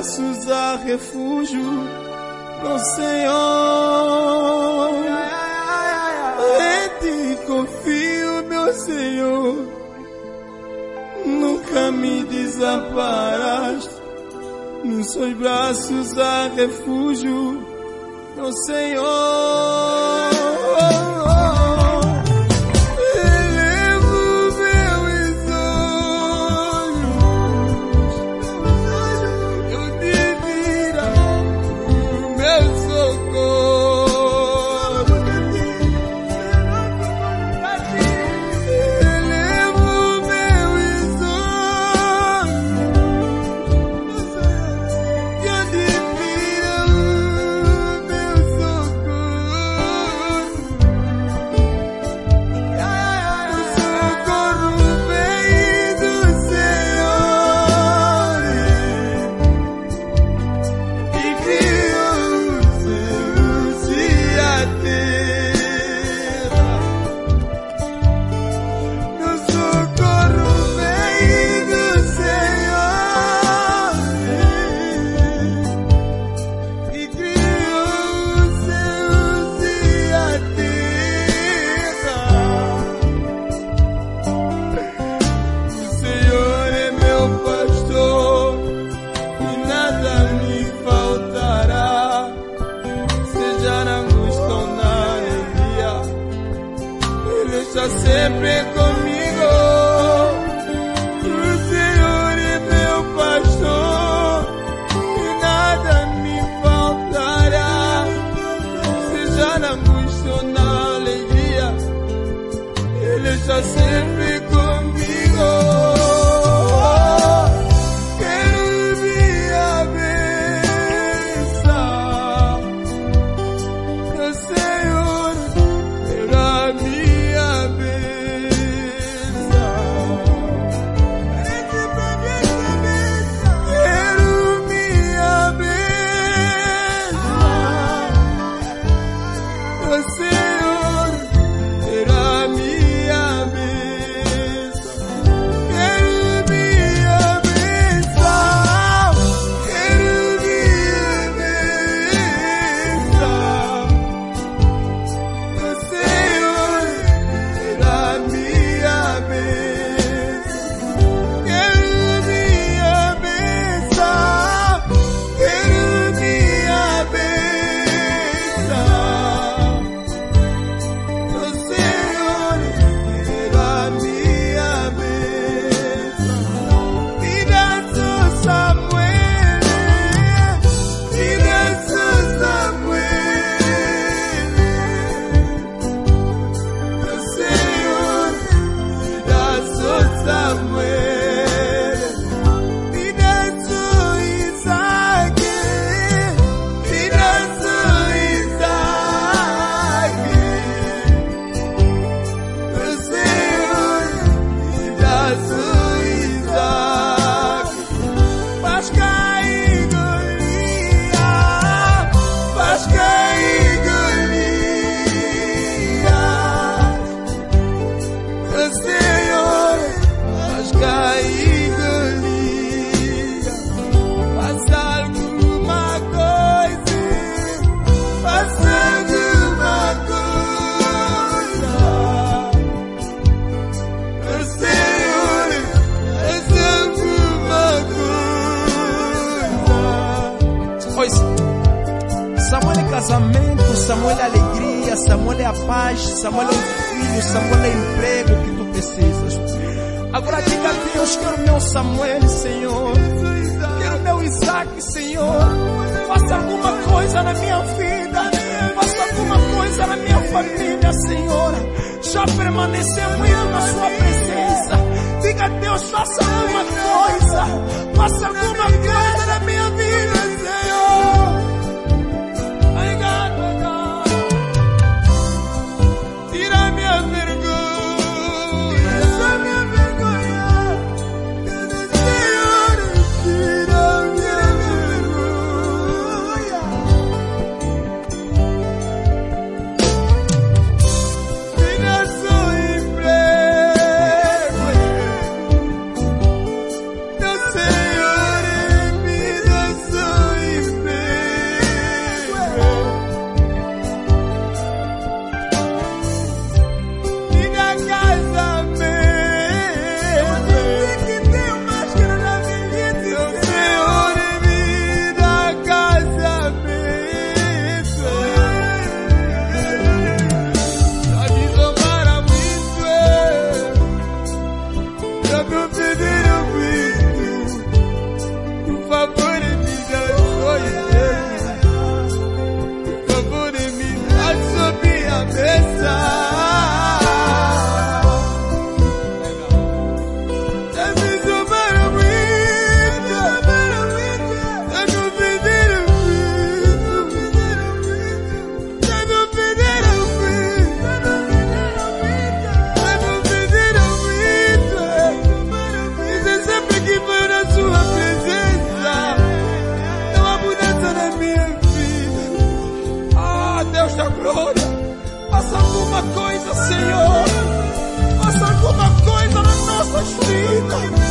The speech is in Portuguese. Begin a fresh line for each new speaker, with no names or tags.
braços há refúgio no Senhor. Em ti confio, meu Senhor. Nunca me desamparaste. Nos seus braços há refúgio no Senhor. Sempre comigo, o Senhor é meu pastor e nada me faltará, seja na angústia ou na alegria, Ele está sempre comigo. Quero me abençoar, meu Senhor, será minha Samuel é casamento, Samuel é alegria, Samuel é a paz, Samuel é um filho, Samuel é emprego que tu precisas. Agora diga a Deus, quero meu Samuel, Senhor, quero meu Isaac, Senhor, faça alguma coisa na minha vida, faça alguma coisa na minha família, Senhor. Já permanecemos na sua presença. Diga a Deus, faça alguma coisa na minha vida, Senhor. Tira minha vergonha, Senhor, tira minha vergonha. Tira seu emprego, meu Senhor, me dá glória. Faça alguma coisa, Senhor. Faça alguma coisa nas nossas vidas.